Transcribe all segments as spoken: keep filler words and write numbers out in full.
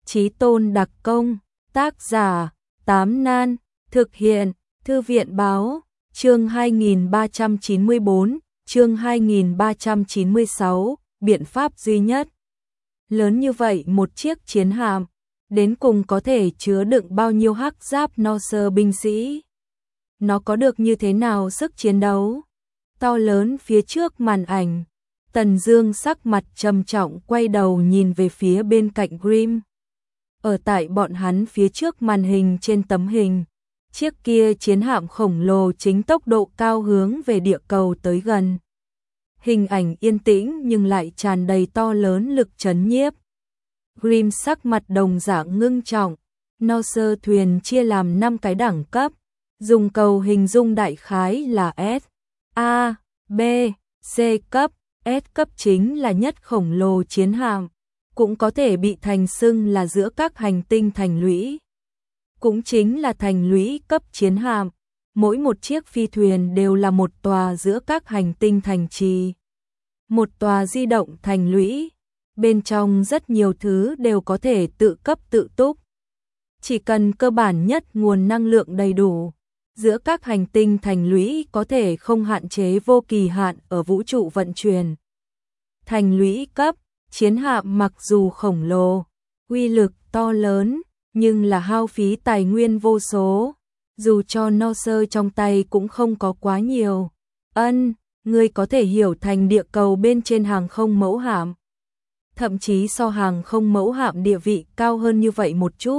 Chí Tôn đặc công, tác giả, Tám Nan, thực hiện, Thư viện báo, chương hai nghìn ba trăm chín mươi tư, chương hai nghìn ba trăm chín mươi sáu, biện pháp duy nhất. Lớn như vậy một chiếc chiến hạm, đến cùng có thể chứa đựng bao nhiêu hắc giáp Norse binh sĩ? Nó có được như thế nào sức chiến đấu? To lớn phía trước màn ảnh, Tần Dương sắc mặt trầm trọng quay đầu nhìn về phía bên cạnh Grimm. Ở tại bọn hắn phía trước màn hình trên tấm hình, chiếc kia chiến hạm khổng lồ chính tốc độ cao hướng về địa cầu tới gần. Hình ảnh yên tĩnh nhưng lại tràn đầy to lớn lực chấn nhiếp. Grimm sắc mặt đồng dạng ngưng trọng. Norse thuyền chia làm năm cái đẳng cấp, dùng cầu hình dung đại khái là S, A, B, C cấp. S cấp chính là nhất khổng lồ chiến hạm, cũng có thể bị thành xưng là giữa các hành tinh thành lũy. Cũng chính là thành lũy cấp chiến hạm, mỗi một chiếc phi thuyền đều là một tòa giữa các hành tinh thành trì. Một tòa di động thành lũy, bên trong rất nhiều thứ đều có thể tự cấp tự túc. Chỉ cần cơ bản nhất nguồn năng lượng đầy đủ, giữa các hành tinh thành lũy có thể không hạn chế vô kỳ hạn ở vũ trụ vận chuyển. Thành lũy cấp, chiến hạm mặc dù khổng lồ, uy lực to lớn, nhưng là hao phí tài nguyên vô số, dù cho Norse trong tay cũng không có quá nhiều. Ân, ngươi có thể hiểu thành địa cầu bên trên hàng không mẫu hạm. Thậm chí so hàng không mẫu hạm địa vị cao hơn như vậy một chút.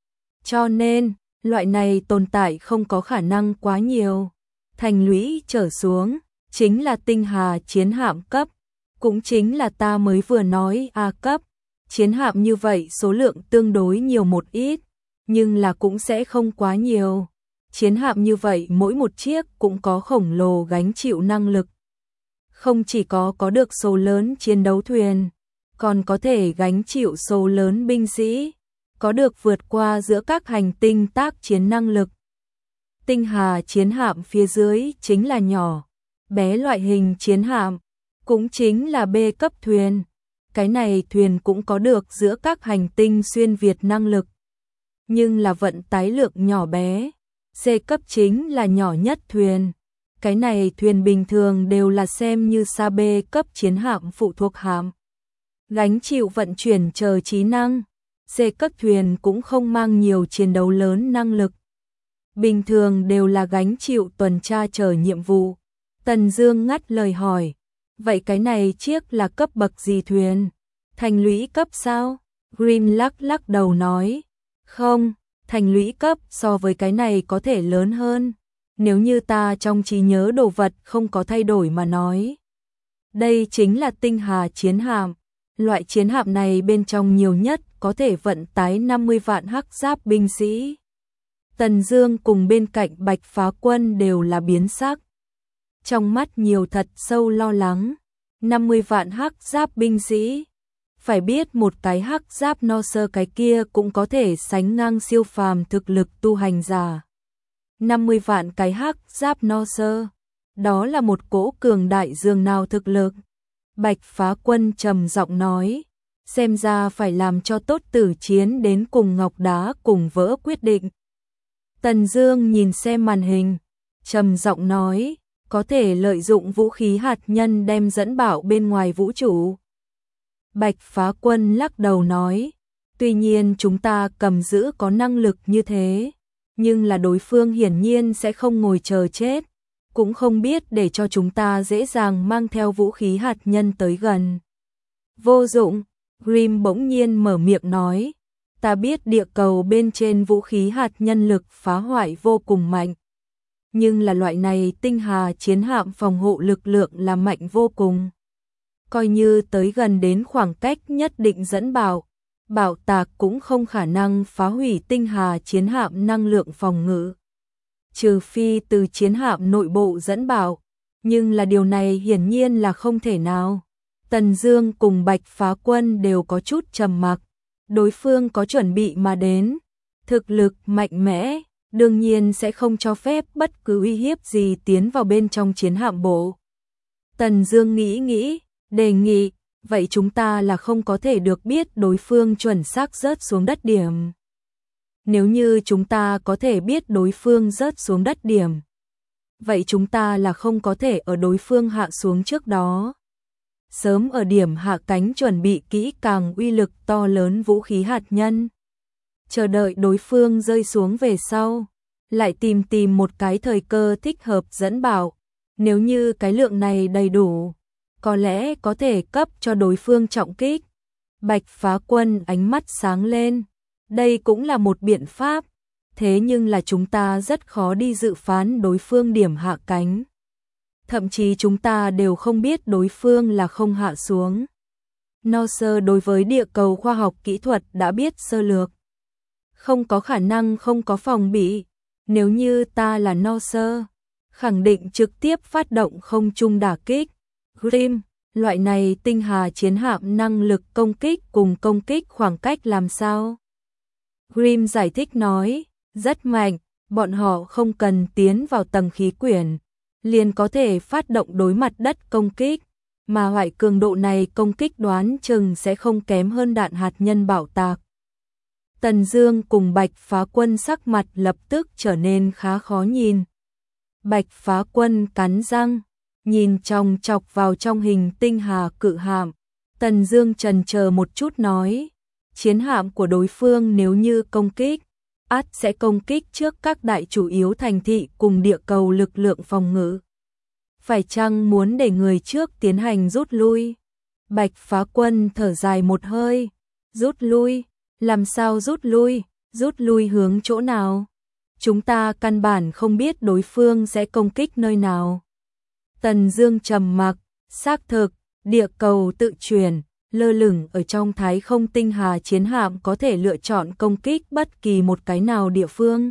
Cho nên, loại này tồn tại không có khả năng quá nhiều. Thành lũy trở xuống, chính là tinh hà chiến hạm cấp, cũng chính là ta mới vừa nói A cấp. Chiến hạm như vậy số lượng tương đối nhiều một ít, nhưng là cũng sẽ không quá nhiều. Chiến hạm như vậy mỗi một chiếc cũng có khổng lồ gánh chịu năng lực. Không chỉ có có được số lớn chiến đấu thuyền, còn có thể gánh chịu số lớn binh sĩ, có được vượt qua giữa các hành tinh tác chiến năng lực. Tinh hà chiến hạm phía dưới chính là nhỏ, bé loại hình chiến hạm, cũng chính là B cấp thuyền. Cái này thuyền cũng có được giữa các hành tinh xuyên việt năng lực, nhưng là vận tải lượng nhỏ bé. C cấp chính là nhỏ nhất thuyền. Cái này thuyền bình thường đều là xem như xa B cấp chiến hạm phụ thuộc hạm, gánh chịu vận chuyển chờ trí năng. C cấp thuyền cũng không mang nhiều chiến đấu lớn năng lực, bình thường đều là gánh chịu tuần tra chờ nhiệm vụ. Tần Dương ngắt lời hỏi, vậy cái này chiếc là cấp bậc gì thuyền? Thành lũy cấp sao? Grimm lắc lắc đầu nói, không, thành lũy cấp so với cái này có thể lớn hơn. Nếu như ta trong trí nhớ đồ vật không có thay đổi mà nói. Đây chính là tinh hà chiến hạm. Loại chiến hạm này bên trong nhiều nhất có thể vận tải năm mươi vạn hắc giáp binh sĩ. Tần Dương cùng bên cạnh Bạch Phá Quân đều là biến sắc. Trong mắt nhiều thật sâu lo lắng. năm mươi vạn hắc giáp binh sĩ. Phải biết một cái hắc giáp Norse cái kia cũng có thể sánh ngang siêu phàm thực lực tu hành giả. năm mươi vạn cái hắc giáp Norse, đó là một cỗ cường đại dường nào thực lực. Bạch Phá Quân trầm giọng nói, xem ra phải làm cho tốt tử chiến đến cùng ngọc đá cùng vỡ quyết định. Tần Dương nhìn xem màn hình, trầm giọng nói, có thể lợi dụng vũ khí hạt nhân đem dẫn bảo bên ngoài vũ trụ. Bạch Phá Quân lắc đầu nói, tuy nhiên chúng ta cầm giữ có năng lực như thế, nhưng là đối phương hiển nhiên sẽ không ngồi chờ chết, cũng không biết để cho chúng ta dễ dàng mang theo vũ khí hạt nhân tới gần. Vô dụng, Grimm bỗng nhiên mở miệng nói, ta biết địa cầu bên trên vũ khí hạt nhân lực phá hoại vô cùng mạnh, nhưng là loại này tinh hà chiến hạm phòng hộ lực lượng là mạnh vô cùng. Coi như tới gần đến khoảng cách nhất định dẫn bảo, bảo tạc cũng không khả năng phá hủy tinh hà chiến hạm năng lượng phòng ngự. Trừ phi từ chiến hạm nội bộ dẫn bảo, nhưng là điều này hiển nhiên là không thể nào. Tần Dương cùng Bạch Phá Quân đều có chút trầm mặc, đối phương có chuẩn bị mà đến, thực lực mạnh mẽ, đương nhiên sẽ không cho phép bất cứ uy hiếp gì tiến vào bên trong chiến hạm bộ. Tần Dương nghĩ nghĩ, đề nghị, vậy chúng ta là không có thể được biết đối phương chuẩn xác rớt xuống đất điểm. Nếu như chúng ta có thể biết đối phương rớt xuống đất điểm, vậy chúng ta là không có thể ở đối phương hạ xuống trước đó. Sớm ở điểm hạ cánh chuẩn bị kỹ càng uy lực to lớn vũ khí hạt nhân. Chờ đợi đối phương rơi xuống về sau, lại tìm tìm một cái thời cơ thích hợp dẫn bảo. Nếu như cái lượng này đầy đủ, có lẽ có thể cấp cho đối phương trọng kích. Bạch Phá Quân ánh mắt sáng lên. Đây cũng là một biện pháp, thế nhưng là chúng ta rất khó đi dự phán đối phương điểm hạ cánh. Thậm chí chúng ta đều không biết đối phương là không hạ xuống. Norse đối với địa cầu khoa học kỹ thuật đã biết sơ lược. Không có khả năng không có phòng bị. Nếu như ta là Norse, khẳng định trực tiếp phát động không trung đả kích. Grim, loại này tinh hà chiến hạm năng lực công kích cùng công kích khoảng cách làm sao? Grim giải thích nói, rất mạnh, bọn họ không cần tiến vào tầng khí quyển, liền có thể phát động đối mặt đất công kích, mà loại cường độ này công kích đoán chừng sẽ không kém hơn đạn hạt nhân bảo tạc. Tần Dương cùng Bạch Phá Quân sắc mặt lập tức trở nên khá khó nhìn. Bạch Phá Quân cắn răng, nhìn chòng chọc vào trong hình tinh hà cự hạm. Tần Dương chần chờ một chút nói, chiến hạm của đối phương nếu như công kích, ắt sẽ công kích trước các đại chủ yếu thành thị cùng địa cầu lực lượng phòng ngự. Phải chăng muốn để người trước tiến hành rút lui? Bạch Phá Quân thở dài một hơi, rút lui, làm sao rút lui, rút lui hướng chỗ nào? Chúng ta căn bản không biết đối phương sẽ công kích nơi nào. Tần Dương trầm mặc, xác thực, địa cầu tự chuyển, lơ lửng ở trong thái không tinh hà chiến hạm có thể lựa chọn công kích bất kỳ một cái nào địa phương.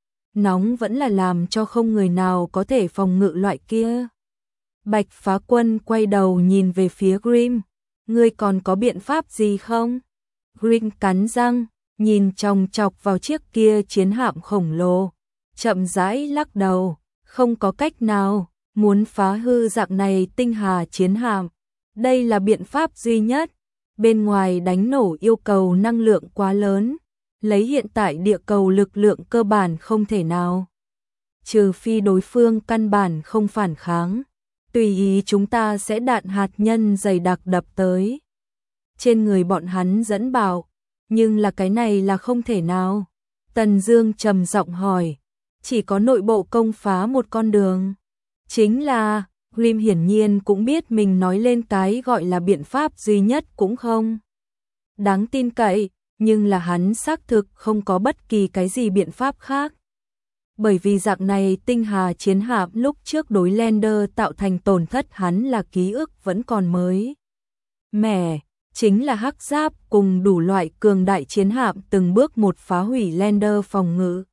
Nóng vẫn là làm cho không người nào có thể phòng ngự loại kia. Bạch Phá Quân quay đầu nhìn về phía Grim, ngươi còn có biện pháp gì không? Grim cắn răng, nhìn chòng chọc vào chiếc kia chiến hạm khổng lồ, chậm rãi lắc đầu, không có cách nào, muốn phá hư dạng này tinh hà chiến hạm, đây là biện pháp duy nhất. Bên ngoài đánh nổ yêu cầu năng lượng quá lớn, lấy hiện tại địa cầu lực lượng cơ bản không thể nào. Trừ phi đối phương căn bản không phản kháng, tùy ý chúng ta sẽ đạn hạt nhân dày đặc đập tới trên người bọn hắn dẫn bảo, nhưng là cái này là không thể nào. Tần Dương trầm giọng hỏi, chỉ có nội bộ công phá một con đường. Chính là, Grim hiển nhiên cũng biết mình nói lên cái gọi là biện pháp duy nhất cũng không đáng tin cậy, nhưng là hắn xác thực không có bất kỳ cái gì biện pháp khác. Bởi vì dạng này tinh hà chiến hạm lúc trước đối Lander tạo thành tổn thất hắn là ký ức vẫn còn mới mẻ, chính là hắc giáp cùng đủ loại cường đại chiến hạm từng bước một phá hủy Lander phòng ngự,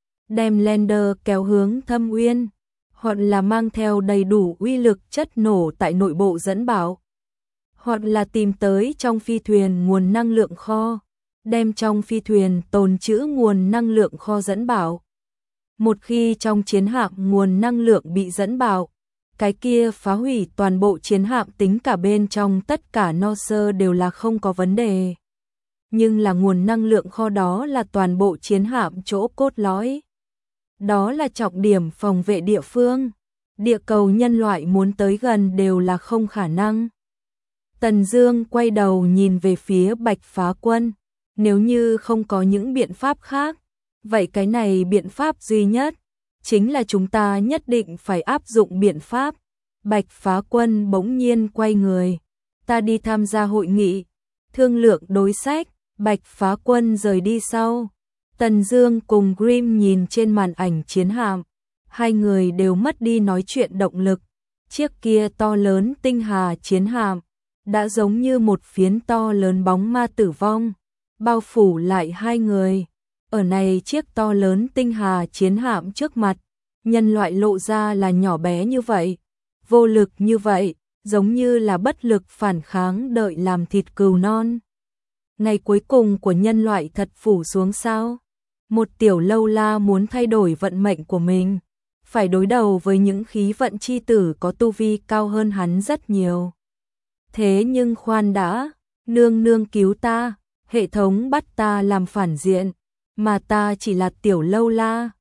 đem Lander kéo hướng thâm uyên, hoặc là mang theo đầy đủ uy lực chất nổ tại nội bộ dẫn bảo, hoặc là tìm tới trong phi thuyền nguồn năng lượng kho, đem trong phi thuyền tồn trữ nguồn năng lượng kho dẫn bảo. Một khi trong chiến hạm nguồn năng lượng bị dẫn bảo, cái kia phá hủy toàn bộ chiến hạm tính cả bên trong tất cả Norse đều là không có vấn đề. Nhưng là nguồn năng lượng kho đó là toàn bộ chiến hạm chỗ cốt lõi. Đó là trọng điểm phòng vệ địa phương. Địa cầu nhân loại muốn tới gần đều là không khả năng. Tần Dương quay đầu nhìn về phía Bạch Phá Quân. Nếu như không có những biện pháp khác, vậy cái này biện pháp duy nhất chính là chúng ta nhất định phải áp dụng biện pháp. Bạch Phá Quân bỗng nhiên quay người, ta đi tham gia hội nghị, thương lượng đối sách. Bạch Phá Quân rời đi sau. Tần Dương cùng Grim nhìn trên màn ảnh chiến hạm, hai người đều mất đi nói chuyện động lực. Chiếc kia to lớn tinh hà chiến hạm đã giống như một phiến to lớn bóng ma tử vong, bao phủ lại hai người. Ở này chiếc to lớn tinh hà chiến hạm trước mặt, nhân loại lộ ra là nhỏ bé như vậy, vô lực như vậy, giống như là bất lực phản kháng đợi làm thịt cừu non. Ngày cuối cùng của nhân loại thật phủ xuống sao? Một tiểu lâu la muốn thay đổi vận mệnh của mình, phải đối đầu với những khí vận chi tử có tu vi cao hơn hắn rất nhiều. Thế nhưng khoan đã, nương nương cứu ta, hệ thống bắt ta làm phản diện, mà ta chỉ là tiểu lâu la.